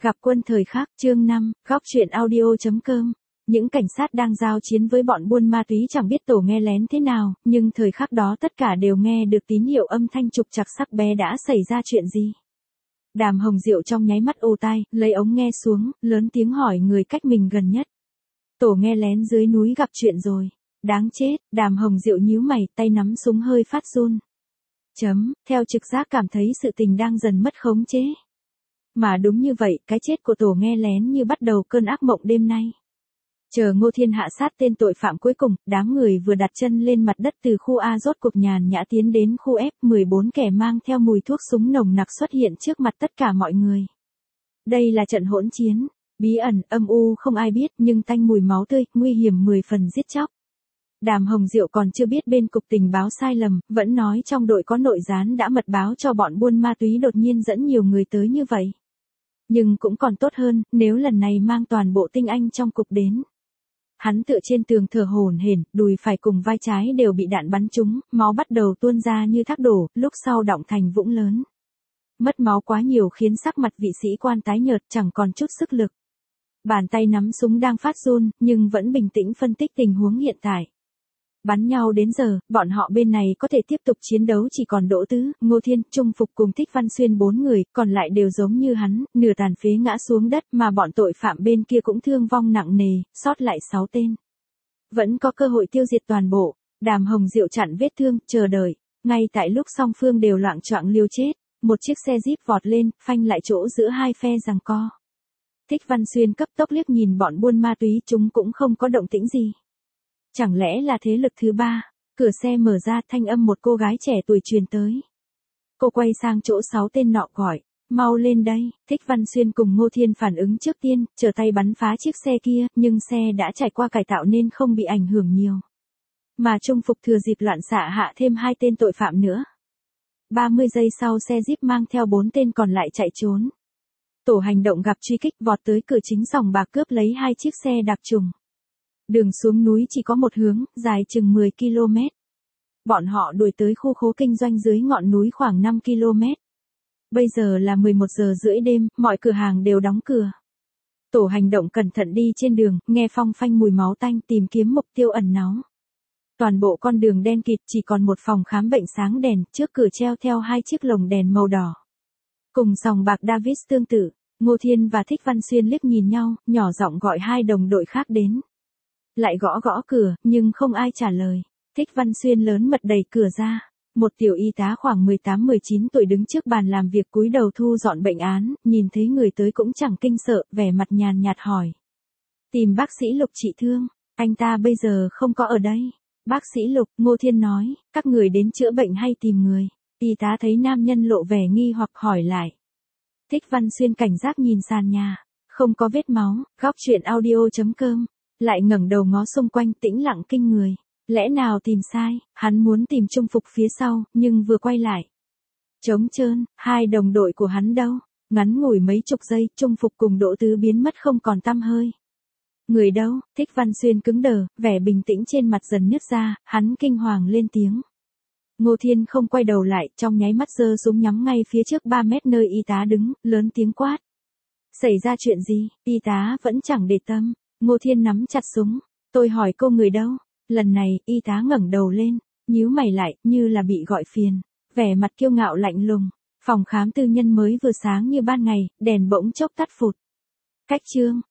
Gặp quân thời khắc, chương 5, góc truyện audio.com. Những cảnh sát đang giao chiến với bọn buôn ma túy chẳng biết Tổ nghe lén thế nào, nhưng thời khắc đó tất cả đều nghe được tín hiệu âm thanh trục trặc sắc bé đã xảy ra chuyện gì. Đàm Hồng Diệu trong nháy mắt ồ tai, lấy ống nghe xuống, lớn tiếng hỏi người cách mình gần nhất. Tổ nghe lén dưới núi gặp chuyện rồi. Đáng chết, Đàm Hồng Diệu nhíu mày, tay nắm súng hơi phát run. Theo trực giác cảm thấy sự tình đang dần mất khống chế. Mà đúng như vậy, cái chết của Tổ nghe lén như bắt đầu cơn ác mộng đêm nay. Chờ Ngô Thiên hạ sát tên tội phạm cuối cùng, đám người vừa đặt chân lên mặt đất từ khu A rốt cuộc nhàn nhã tiến đến khu F, 14 kẻ mang theo mùi thuốc súng nồng nặc xuất hiện trước mặt tất cả mọi người. Đây là trận hỗn chiến, bí ẩn, âm u không ai biết, nhưng tanh mùi máu tươi, nguy hiểm 10 phần giết chóc. Đàm Hồng Diệu còn chưa biết bên cục tình báo sai lầm, vẫn nói trong đội có nội gián đã mật báo cho bọn buôn ma túy đột nhiên dẫn nhiều người tới như vậy. Nhưng cũng còn tốt hơn, nếu lần này mang toàn bộ tinh anh trong cục đến. Hắn tựa trên tường thở hổn hển, đùi phải cùng vai trái đều bị đạn bắn trúng, máu bắt đầu tuôn ra như thác đổ, lúc sau đọng thành vũng lớn. Mất máu quá nhiều khiến sắc mặt vị sĩ quan tái nhợt chẳng còn chút sức lực. Bàn tay nắm súng đang phát run, nhưng vẫn bình tĩnh phân tích tình huống hiện tại. Bắn nhau đến giờ, bọn họ bên này có thể tiếp tục chiến đấu chỉ còn Đỗ Tứ, Ngô Thiên, Trung Phục cùng Thích Văn Xuyên 4 người, còn lại đều giống như hắn, nửa tàn phế ngã xuống đất mà bọn tội phạm bên kia cũng thương vong nặng nề, sót lại 6 tên. Vẫn có cơ hội tiêu diệt toàn bộ, Đàm Hồng Diệu chặn vết thương, chờ đợi, ngay tại lúc song phương đều loạng choạng liều chết, một chiếc xe jeep vọt lên, phanh lại chỗ giữa hai phe giằng co. Thích Văn Xuyên cấp tốc liếc nhìn bọn buôn ma túy, chúng cũng không có động tĩnh gì. Chẳng lẽ là thế lực thứ ba? Cửa xe mở ra, thanh âm một cô gái trẻ tuổi truyền tới. Cô quay sang chỗ 6 tên nọ gọi, mau lên đây. Thích Văn Xuyên cùng Ngô Thiên phản ứng trước tiên, trở tay bắn phá chiếc xe kia, nhưng xe đã trải qua cải tạo nên không bị ảnh hưởng nhiều. Mà Trung Phục thừa dịp loạn xạ hạ thêm 2 tên tội phạm nữa. 30 giây sau xe jeep mang theo 4 tên còn lại chạy trốn. Tổ hành động gặp truy kích vọt tới cửa chính sòng bạc cướp lấy 2 chiếc xe đặc trùng. Đường xuống núi chỉ có một hướng, dài chừng 10 km. Bọn họ đuổi tới khu khố kinh doanh dưới ngọn núi khoảng 5 km. Bây giờ là 11 giờ rưỡi đêm, mọi cửa hàng đều đóng cửa. Tổ hành động cẩn thận đi trên đường, nghe phong phanh mùi máu tanh tìm kiếm mục tiêu ẩn náu. Toàn bộ con đường đen kịt chỉ còn một phòng khám bệnh sáng đèn, trước cửa treo theo 2 chiếc lồng đèn màu đỏ. Cùng sòng bạc Davis tương tự, Ngô Thiên và Thích Văn Xuyên liếc nhìn nhau, nhỏ giọng gọi 2 đồng đội khác đến. Lại gõ gõ cửa, nhưng không ai trả lời. Thích Văn Xuyên lớn mật đẩy cửa ra. Một tiểu y tá khoảng 18-19 tuổi đứng trước bàn làm việc cúi đầu thu dọn bệnh án, nhìn thấy người tới cũng chẳng kinh sợ, vẻ mặt nhàn nhạt hỏi. Tìm bác sĩ Lục trị thương, anh ta bây giờ không có ở đây. Bác sĩ Lục, Ngô Thiên nói, các người đến chữa bệnh hay tìm người. Y tá thấy nam nhân lộ vẻ nghi hoặc hỏi lại. Thích Văn Xuyên cảnh giác nhìn sàn nhà, không có vết máu, góc truyện audio.com. Lại ngẩng đầu ngó xung quanh tĩnh lặng kinh người. Lẽ nào tìm sai, hắn muốn tìm Trung Phục phía sau, nhưng vừa quay lại. Trống trơn, 2 đồng đội của hắn đâu? Ngắn ngủi mấy chục giây, Trung Phục cùng Đỗ Tứ biến mất không còn tăm hơi. Người đâu? Thích Văn Xuyên cứng đờ, vẻ bình tĩnh trên mặt dần nứt ra, hắn kinh hoàng lên tiếng. Ngô Thiên không quay đầu lại, trong nháy mắt giơ súng nhắm ngay phía trước 3 mét nơi y tá đứng, lớn tiếng quát. Xảy ra chuyện gì? Y tá vẫn chẳng để tâm. Ngô Thiên nắm chặt súng, tôi hỏi cô người đâu? Lần này, y tá ngẩng đầu lên, nhíu mày lại, như là bị gọi phiền, vẻ mặt kiêu ngạo lạnh lùng. Phòng khám tư nhân mới vừa sáng như ban ngày, đèn bỗng chốc tắt phụt. Cách chương,